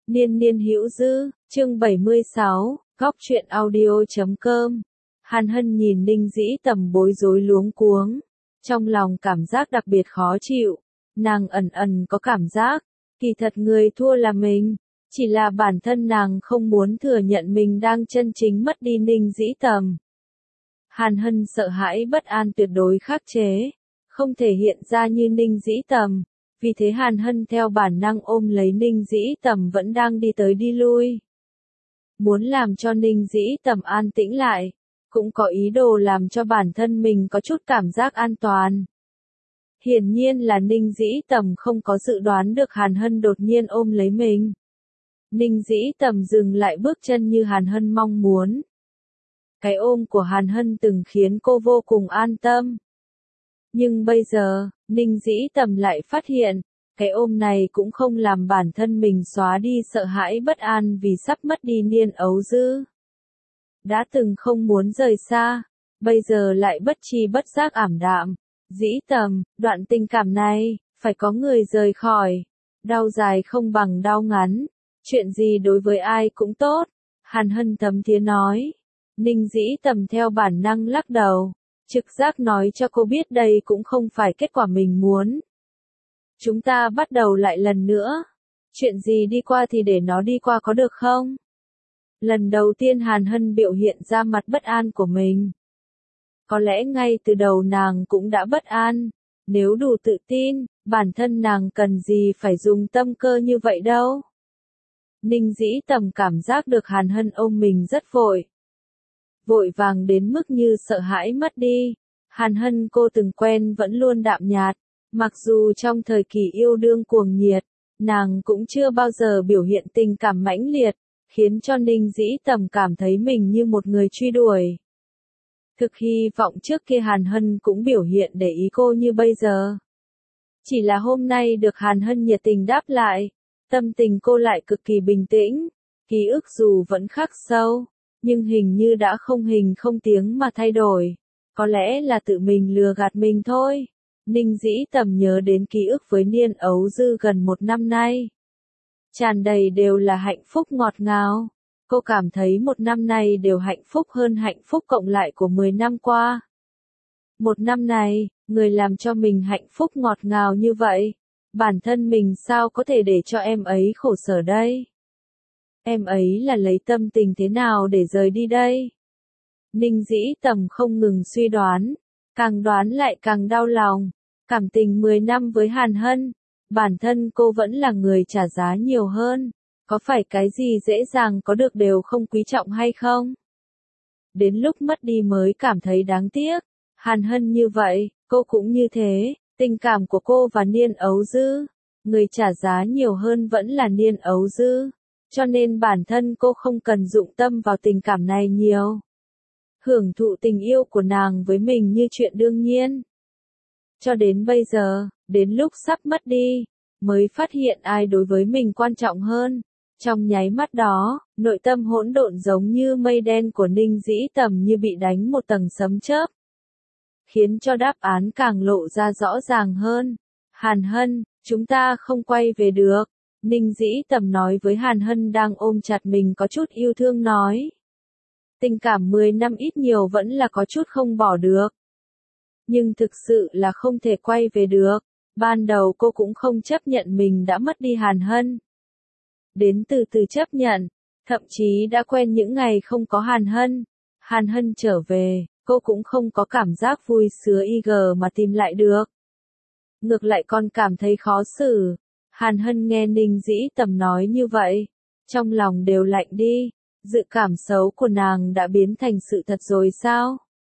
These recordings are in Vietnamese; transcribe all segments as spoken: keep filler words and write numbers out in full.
Niên niên hữu dư, chương bảy mươi sáu, góc truyện audio chấm com. Hàn Hân nhìn Ninh Dĩ Tầm bối rối luống cuống, trong lòng cảm giác đặc biệt khó chịu, nàng ẩn ẩn có cảm giác, kỳ thật người thua là mình, chỉ là bản thân nàng không muốn thừa nhận mình đang chân chính mất đi Ninh Dĩ Tầm. Hàn Hân sợ hãi bất an tuyệt đối khắc chế, không thể hiện ra như Ninh Dĩ Tầm. Vì thế Hàn Hân theo bản năng ôm lấy Ninh Dĩ Tầm vẫn đang đi tới đi lui. Muốn làm cho Ninh Dĩ Tầm an tĩnh lại, cũng có ý đồ làm cho bản thân mình có chút cảm giác an toàn. Hiển nhiên là Ninh Dĩ Tầm không có dự đoán được Hàn Hân đột nhiên ôm lấy mình. Ninh Dĩ Tầm dừng lại bước chân như Hàn Hân mong muốn. Cái ôm của Hàn Hân từng khiến cô vô cùng an tâm. Nhưng bây giờ, Ninh Dĩ Tầm lại phát hiện, cái ôm này cũng không làm bản thân mình xóa đi sợ hãi bất an vì sắp mất đi niên ấu dư. Đã từng không muốn rời xa, bây giờ lại bất tri bất giác ảm đạm. Dĩ Tầm, đoạn tình cảm này, phải có người rời khỏi. Đau dài không bằng đau ngắn, chuyện gì đối với ai cũng tốt. Hàn Hân thấm thía nói. Ninh Dĩ Tầm theo bản năng lắc đầu. Trực giác nói cho cô biết đây cũng không phải kết quả mình muốn. Chúng ta bắt đầu lại lần nữa. Chuyện gì đi qua thì để nó đi qua có được không? Lần đầu tiên Hàn Hân biểu hiện ra mặt bất an của mình. Có lẽ ngay từ đầu nàng cũng đã bất an. Nếu đủ tự tin, bản thân nàng cần gì phải dùng tâm cơ như vậy đâu. Ninh Dĩ Tầm cảm giác được Hàn Hân ôm mình rất vội. Vội vàng đến mức như sợ hãi mất đi. Hàn Hân cô từng quen vẫn luôn đạm nhạt, mặc dù trong thời kỳ yêu đương cuồng nhiệt, nàng cũng chưa bao giờ biểu hiện tình cảm mãnh liệt, khiến cho Ninh Dĩ Tầm cảm thấy mình như một người truy đuổi. Thực hy vọng trước kia Hàn Hân cũng biểu hiện để ý cô như bây giờ. Chỉ là hôm nay được Hàn Hân nhiệt tình đáp lại, tâm tình cô lại cực kỳ bình tĩnh, ký ức dù vẫn khắc sâu. Nhưng hình như đã không hình không tiếng mà thay đổi. Có lẽ là tự mình lừa gạt mình thôi. Ninh Dĩ Tầm nhớ đến ký ức với niên ấu dư gần một năm nay. Tràn đầy đều là hạnh phúc ngọt ngào. Cô cảm thấy một năm nay đều hạnh phúc hơn hạnh phúc cộng lại của mười năm qua. Một năm này, người làm cho mình hạnh phúc ngọt ngào như vậy. Bản thân mình sao có thể để cho em ấy khổ sở đây? Em ấy là lấy tâm tình thế nào để rời đi đây? Ninh Dĩ Tầm không ngừng suy đoán, càng đoán lại càng đau lòng. Cảm tình mười năm với Hàn Hân, bản thân cô vẫn là người trả giá nhiều hơn. Có phải cái gì dễ dàng có được đều không quý trọng hay không? Đến lúc mất đi mới cảm thấy đáng tiếc. Hàn Hân như vậy, cô cũng như thế. Tình cảm của cô và niên ấu dư, người trả giá nhiều hơn vẫn là niên ấu dư. Cho nên bản thân cô không cần dụng tâm vào tình cảm này nhiều. Hưởng thụ tình yêu của nàng với mình như chuyện đương nhiên. Cho đến bây giờ, đến lúc sắp mất đi, mới phát hiện ai đối với mình quan trọng hơn. Trong nháy mắt đó, nội tâm hỗn độn giống như mây đen của Ninh Dĩ Tầm như bị đánh một tầng sấm chớp. Khiến cho đáp án càng lộ ra rõ ràng hơn. Hàn Hân, chúng ta không quay về được. Ninh Dĩ Tầm nói với Hàn Hân đang ôm chặt mình có chút yêu thương nói. Tình cảm mười năm ít nhiều vẫn là có chút không bỏ được. Nhưng thực sự là không thể quay về được. Ban đầu cô cũng không chấp nhận mình đã mất đi Hàn Hân. Đến từ từ chấp nhận, thậm chí đã quen những ngày không có Hàn Hân. Hàn Hân trở về, cô cũng không có cảm giác vui sướng y gờ mà tìm lại được. Ngược lại còn cảm thấy khó xử. Hàn Hân nghe Ninh Dĩ Tầm nói như vậy, trong lòng đều lạnh đi, dự cảm xấu của nàng đã biến thành sự thật rồi sao?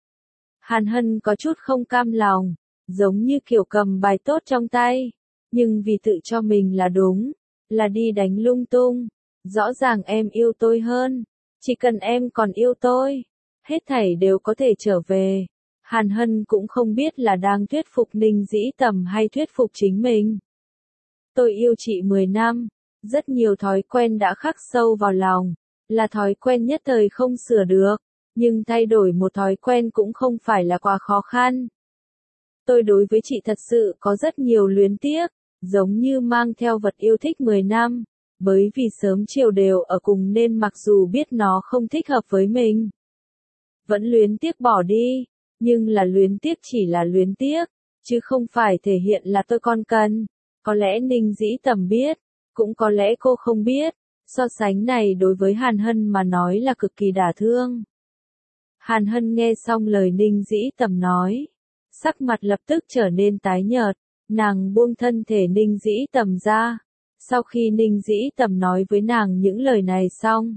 Hàn Hân có chút không cam lòng, giống như kiểu cầm bài tốt trong tay, nhưng vì tự cho mình là đúng, là đi đánh lung tung, rõ ràng em yêu tôi hơn, chỉ cần em còn yêu tôi, hết thảy đều có thể trở về. Hàn Hân cũng không biết là đang thuyết phục Ninh Dĩ Tầm hay thuyết phục chính mình. Tôi yêu chị mười năm, rất nhiều thói quen đã khắc sâu vào lòng, là thói quen nhất thời không sửa được, nhưng thay đổi một thói quen cũng không phải là quá khó khăn. Tôi đối với chị thật sự có rất nhiều luyến tiếc, giống như mang theo vật yêu thích mười năm, Bởi vì sớm chiều đều ở cùng nên mặc dù biết nó không thích hợp với mình, vẫn luyến tiếc bỏ đi, nhưng là luyến tiếc chỉ là luyến tiếc, chứ không phải thể hiện là tôi con cần. Có lẽ Ninh Dĩ Tầm biết, cũng có lẽ cô không biết, so sánh này đối với Hàn Hân mà nói là cực kỳ đả thương. Hàn Hân nghe xong lời Ninh Dĩ Tầm nói, sắc mặt lập tức trở nên tái nhợt, nàng buông thân thể Ninh Dĩ Tầm ra. Sau khi Ninh Dĩ Tầm nói với nàng những lời này xong,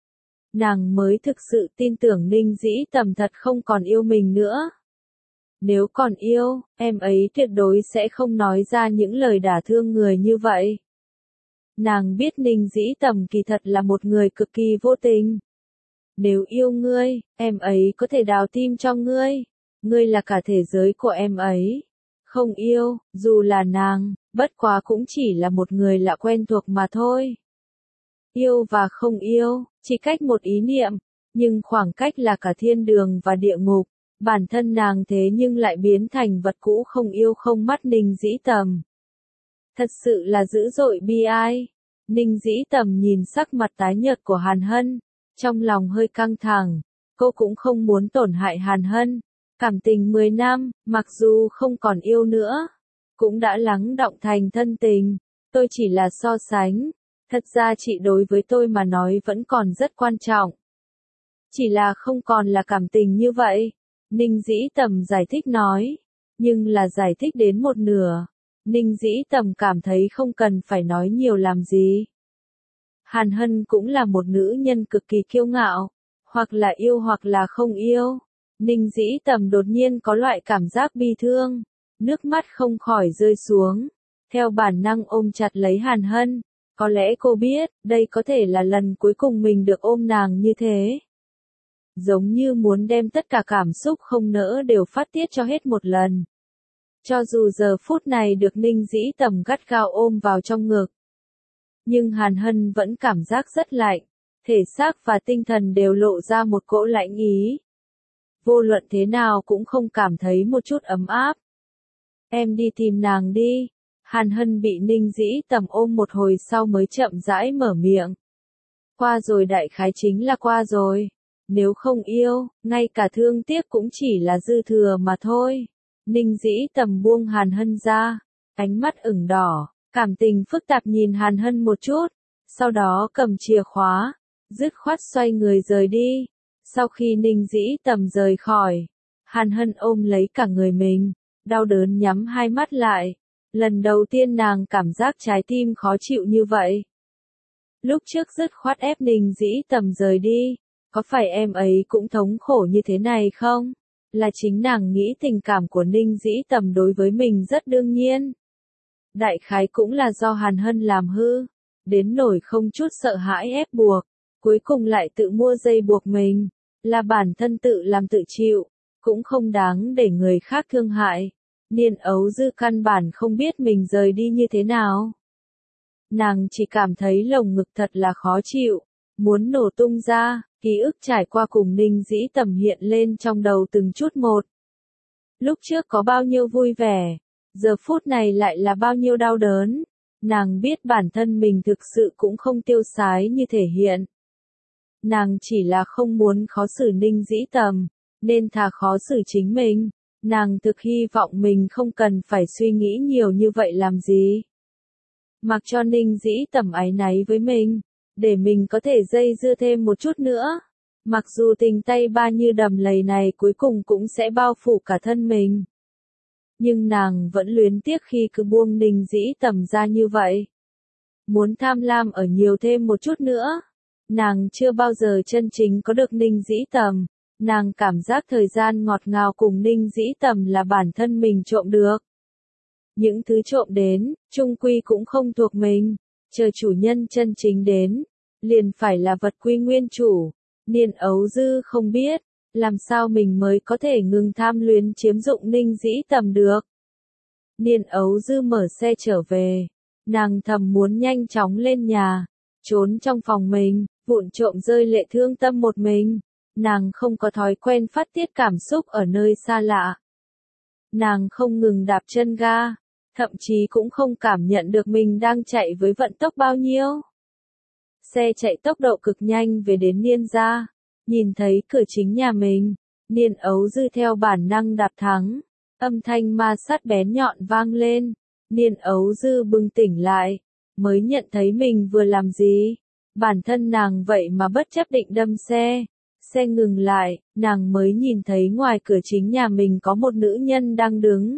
nàng mới thực sự tin tưởng Ninh Dĩ Tầm thật không còn yêu mình nữa. Nếu còn yêu, em ấy tuyệt đối sẽ không nói ra những lời đả thương người như vậy. Nàng biết Ninh Dĩ Tầm kỳ thật là một người cực kỳ vô tình. Nếu yêu ngươi, em ấy có thể đào tim cho ngươi. Ngươi là cả thế giới của em ấy. Không yêu, dù là nàng, bất quá cũng chỉ là một người lạ quen thuộc mà thôi. Yêu và không yêu, chỉ cách một ý niệm, nhưng khoảng cách là cả thiên đường và địa ngục. Bản thân nàng thế nhưng lại biến thành vật cũ không yêu không mắt Ninh Dĩ Tầm. Thật sự là dữ dội bi ai. Ninh Dĩ Tầm nhìn sắc mặt tái nhợt của Hàn Hân, trong lòng hơi căng thẳng, cô cũng không muốn tổn hại Hàn Hân. Cảm tình mười năm, mặc dù không còn yêu nữa, cũng đã lắng đọng thành thân tình, tôi chỉ là so sánh, thật ra chị đối với tôi mà nói vẫn còn rất quan trọng. Chỉ là không còn là cảm tình như vậy, Ninh Dĩ Tầm giải thích nói, nhưng là giải thích đến một nửa, Ninh Dĩ Tầm cảm thấy không cần phải nói nhiều làm gì. Hàn Hân cũng là một nữ nhân cực kỳ kiêu ngạo, hoặc là yêu hoặc là không yêu. Ninh Dĩ Tầm đột nhiên có loại cảm giác bi thương, nước mắt không khỏi rơi xuống, theo bản năng ôm chặt lấy Hàn Hân, có lẽ cô biết, đây có thể là lần cuối cùng mình được ôm nàng như thế. Giống như muốn đem tất cả cảm xúc không nỡ đều phát tiết cho hết một lần. Cho dù giờ phút này được Ninh Dĩ Tầm gắt gao ôm vào trong ngực, nhưng Hàn Hân vẫn cảm giác rất lạnh, thể xác và tinh thần đều lộ ra một cỗ lạnh ý. Vô luận thế nào cũng không cảm thấy một chút ấm áp. Em đi tìm nàng đi. Hàn Hân bị Ninh Dĩ Tầm ôm một hồi sau mới chậm rãi mở miệng. Qua rồi đại khái chính là qua rồi. Nếu không yêu, ngay cả thương tiếc cũng chỉ là dư thừa mà thôi. Ninh Dĩ Tầm buông Hàn Hân ra, ánh mắt ửng đỏ, cảm tình phức tạp nhìn Hàn Hân một chút, sau đó cầm chìa khóa, dứt khoát xoay người rời đi. Sau khi Ninh Dĩ Tầm rời khỏi, Hàn Hân ôm lấy cả người mình, đau đớn nhắm hai mắt lại. Lần đầu tiên nàng cảm giác trái tim khó chịu như vậy. Lúc trước dứt khoát ép Ninh Dĩ Tầm rời đi, có phải em ấy cũng thống khổ như thế này không? Là chính nàng nghĩ tình cảm của Ninh Dĩ Tầm đối với mình rất đương nhiên. Đại khái cũng là do Hàn Hân làm hư, đến nỗi không chút sợ hãi ép buộc, cuối cùng lại tự mua dây buộc mình, là bản thân tự làm tự chịu, cũng không đáng để người khác thương hại. Niên ấu dư căn bản không biết mình rời đi như thế nào. Nàng chỉ cảm thấy lồng ngực thật là khó chịu, muốn nổ tung ra, ký ức trải qua cùng Ninh Dĩ Tầm hiện lên trong đầu từng chút một. Lúc trước có bao nhiêu vui vẻ, giờ phút này lại là bao nhiêu đau đớn. Nàng biết bản thân mình thực sự cũng không tiêu sái như thể hiện. Nàng chỉ là không muốn khó xử Ninh Dĩ Tầm, nên thà khó xử chính mình. Nàng thực hy vọng mình không cần phải suy nghĩ nhiều như vậy làm gì. Mặc cho Ninh Dĩ Tầm áy náy với mình, để mình có thể dây dưa thêm một chút nữa. Mặc dù tình tay ba như đầm lầy này cuối cùng cũng sẽ bao phủ cả thân mình. Nhưng nàng vẫn luyến tiếc khi cứ buông Ninh Dĩ Tầm ra như vậy. Muốn tham lam ở nhiều thêm một chút nữa. Nàng chưa bao giờ chân chính có được Ninh Dĩ Tầm. Nàng cảm giác thời gian ngọt ngào cùng Ninh Dĩ Tầm là bản thân mình trộm được. Những thứ trộm đến, chung quy cũng không thuộc mình. Chờ chủ nhân chân chính đến, liền phải là vật quy nguyên chủ. Niên ấu dư không biết, làm sao mình mới có thể ngừng tham luyến chiếm dụng Ninh Dĩ Tầm được. Niên ấu dư mở xe trở về, nàng thầm muốn nhanh chóng lên nhà, trốn trong phòng mình, vụn trộm rơi lệ thương tâm một mình. Nàng không có thói quen phát tiết cảm xúc ở nơi xa lạ. Nàng không ngừng đạp chân ga, thậm chí cũng không cảm nhận được mình đang chạy với vận tốc bao nhiêu. Xe chạy tốc độ cực nhanh về đến Niên gia, nhìn thấy cửa chính nhà mình, Niên Ấu Dư theo bản năng đạp thắng, âm thanh ma sát bén nhọn vang lên, Niên Ấu Dư bừng tỉnh lại, mới nhận thấy mình vừa làm gì, bản thân nàng vậy mà bất chấp định đâm xe. Xe ngừng lại, nàng mới nhìn thấy ngoài cửa chính nhà mình có một nữ nhân đang đứng.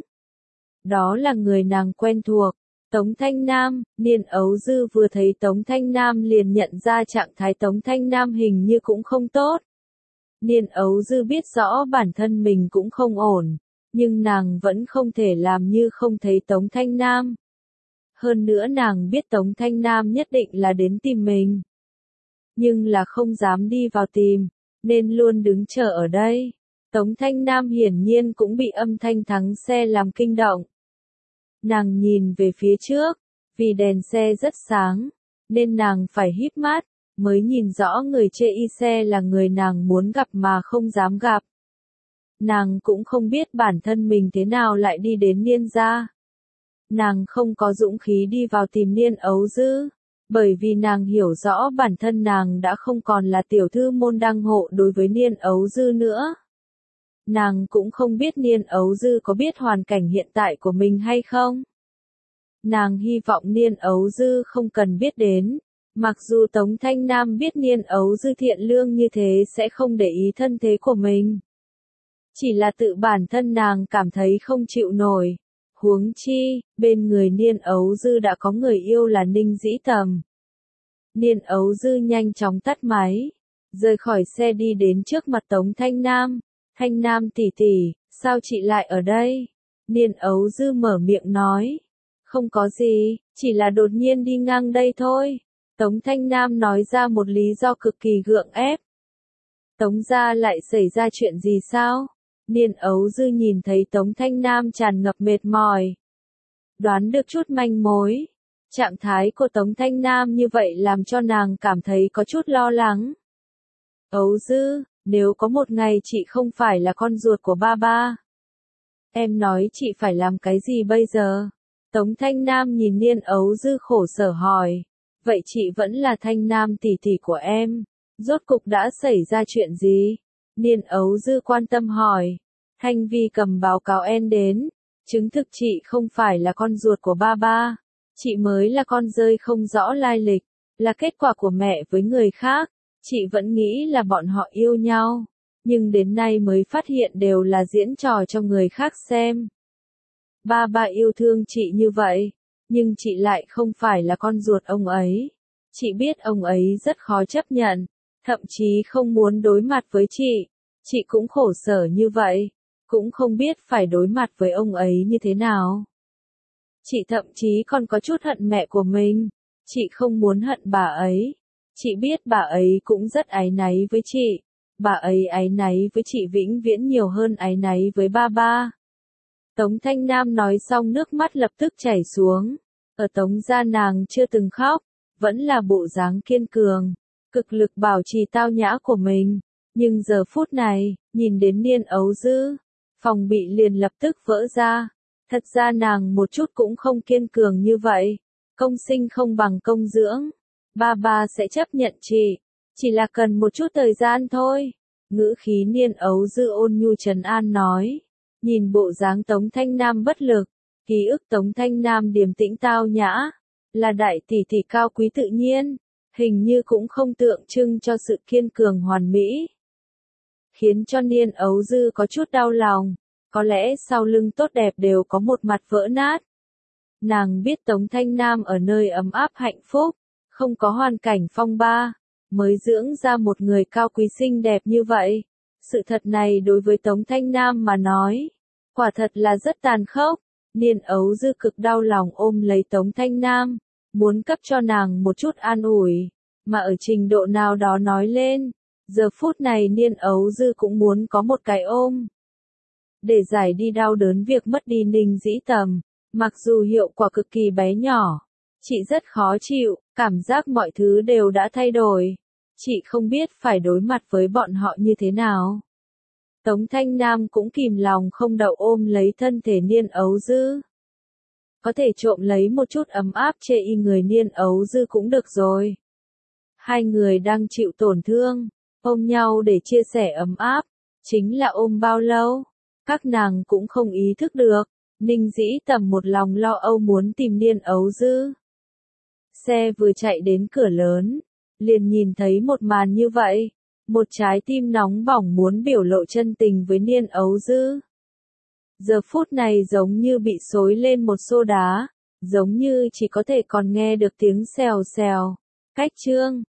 Đó là người nàng quen thuộc, Tống Thanh Nam. Niên Ấu Dư vừa thấy Tống Thanh Nam liền nhận ra trạng thái Tống Thanh Nam hình như cũng không tốt. Niên Ấu Dư biết rõ bản thân mình cũng không ổn, nhưng nàng vẫn không thể làm như không thấy Tống Thanh Nam. Hơn nữa nàng biết Tống Thanh Nam nhất định là đến tìm mình. Nhưng là không dám đi vào tìm, nên luôn đứng chờ ở đây. Tống Thanh Nam hiển nhiên cũng bị âm thanh thắng xe làm kinh động. Nàng nhìn về phía trước, vì đèn xe rất sáng, nên nàng phải híp mắt, mới nhìn rõ người chê y xe là người nàng muốn gặp mà không dám gặp. Nàng cũng không biết bản thân mình thế nào lại đi đến Niên gia. Nàng không có dũng khí đi vào tìm Niên Ấu Dư, bởi vì nàng hiểu rõ bản thân nàng đã không còn là tiểu thư môn đăng hộ đối với Niên Ấu Dư nữa. Nàng cũng không biết Niên Ấu Dư có biết hoàn cảnh hiện tại của mình hay không. Nàng hy vọng Niên Ấu Dư không cần biết đến, mặc dù Tống Thanh Nam biết Niên Ấu Dư thiện lương như thế sẽ không để ý thân thế của mình. Chỉ là tự bản thân nàng cảm thấy không chịu nổi. Huống chi, bên người Niên Ấu Dư đã có người yêu là Ninh Dĩ Tầm. Niên Ấu Dư nhanh chóng tắt máy, rời khỏi xe đi đến trước mặt Tống Thanh Nam. Thanh Nam tỷ tỷ, sao chị lại ở đây? Niên Ấu Dư mở miệng nói. Không có gì, chỉ là đột nhiên đi ngang đây thôi. Tống Thanh Nam nói ra một lý do cực kỳ gượng ép. Tống gia lại xảy ra chuyện gì sao? Niên Ấu Dư nhìn thấy Tống Thanh Nam tràn ngập mệt mỏi. Đoán được chút manh mối. Trạng thái của Tống Thanh Nam như vậy làm cho nàng cảm thấy có chút lo lắng. Ấu Dư, nếu có một ngày chị không phải là con ruột của ba ba, em nói chị phải làm cái gì bây giờ? Tống Thanh Nam nhìn Niên Ấu Dư khổ sở hỏi. Vậy chị vẫn là Thanh Nam tỷ tỷ của em. Rốt cục đã xảy ra chuyện gì? Niên Ấu Dư quan tâm hỏi. Thanh Vi cầm báo cáo en đến, chứng thực chị không phải là con ruột của ba ba. Chị mới là con rơi không rõ lai lịch, là kết quả của mẹ với người khác. Chị vẫn nghĩ là bọn họ yêu nhau, nhưng đến nay mới phát hiện đều là diễn trò cho người khác xem. Ba ba yêu thương chị như vậy, nhưng chị lại không phải là con ruột ông ấy. Chị biết ông ấy rất khó chấp nhận, thậm chí không muốn đối mặt với chị. Chị cũng khổ sở như vậy, cũng không biết phải đối mặt với ông ấy như thế nào. Chị thậm chí còn có chút hận mẹ của mình. Chị không muốn hận bà ấy. Chị biết bà ấy cũng rất áy náy với chị. Bà ấy áy náy với chị vĩnh viễn nhiều hơn áy náy với ba ba. Tống Thanh Nam nói xong nước mắt lập tức chảy xuống. Ở Tống gia nàng chưa từng khóc, vẫn là bộ dáng kiên cường, cực lực bảo trì tao nhã của mình. Nhưng giờ phút này, nhìn đến Niên Ấu Dư, phòng bị liền lập tức vỡ ra. Thật ra nàng một chút cũng không kiên cường như vậy. Công sinh không bằng công dưỡng. Ba ba sẽ chấp nhận chị. Chỉ là cần một chút thời gian thôi. Ngữ khí Niên Ấu Dư ôn nhu trấn an nói. Nhìn bộ dáng Tống Thanh Nam bất lực. Ký ức Tống Thanh Nam điềm tĩnh tao nhã. Là đại tỷ tỷ cao quý tự nhiên. Hình như cũng không tượng trưng cho sự kiên cường hoàn mỹ. Khiến cho Niên Ấu Dư có chút đau lòng. Có lẽ sau lưng tốt đẹp đều có một mặt vỡ nát. Nàng biết Tống Thanh Nam ở nơi ấm áp hạnh phúc, không có hoàn cảnh phong ba, mới dưỡng ra một người cao quý xinh đẹp như vậy. Sự thật này đối với Tống Thanh Nam mà nói, quả thật là rất tàn khốc. Niên Ấu Dư cực đau lòng ôm lấy Tống Thanh Nam, muốn cấp cho nàng một chút an ủi, mà ở trình độ nào đó nói lên, giờ phút này Niên Ấu Dư cũng muốn có một cái ôm. Để giải đi đau đớn việc mất đi Ninh Dĩ Tầm, mặc dù hiệu quả cực kỳ bé nhỏ, chị rất khó chịu, cảm giác mọi thứ đều đã thay đổi. Chị không biết phải đối mặt với bọn họ như thế nào. Tống Thanh Nam cũng kìm lòng không đậu ôm lấy thân thể Niên Ấu Dư. Có thể trộm lấy một chút ấm áp chê y người Niên Ấu Dư cũng được rồi. Hai người đang chịu tổn thương, ôm nhau để chia sẻ ấm áp, chính là ôm bao lâu, các nàng cũng không ý thức được. Ninh Dĩ Tầm một lòng lo âu muốn tìm Niên Ấu Dư. Xe vừa chạy đến cửa lớn, liền nhìn thấy một màn như vậy, một trái tim nóng bỏng muốn biểu lộ chân tình với Niên Ấu Dư. Giờ phút này giống như bị xối lên một xô đá, giống như chỉ có thể còn nghe được tiếng xèo xèo. Cách chương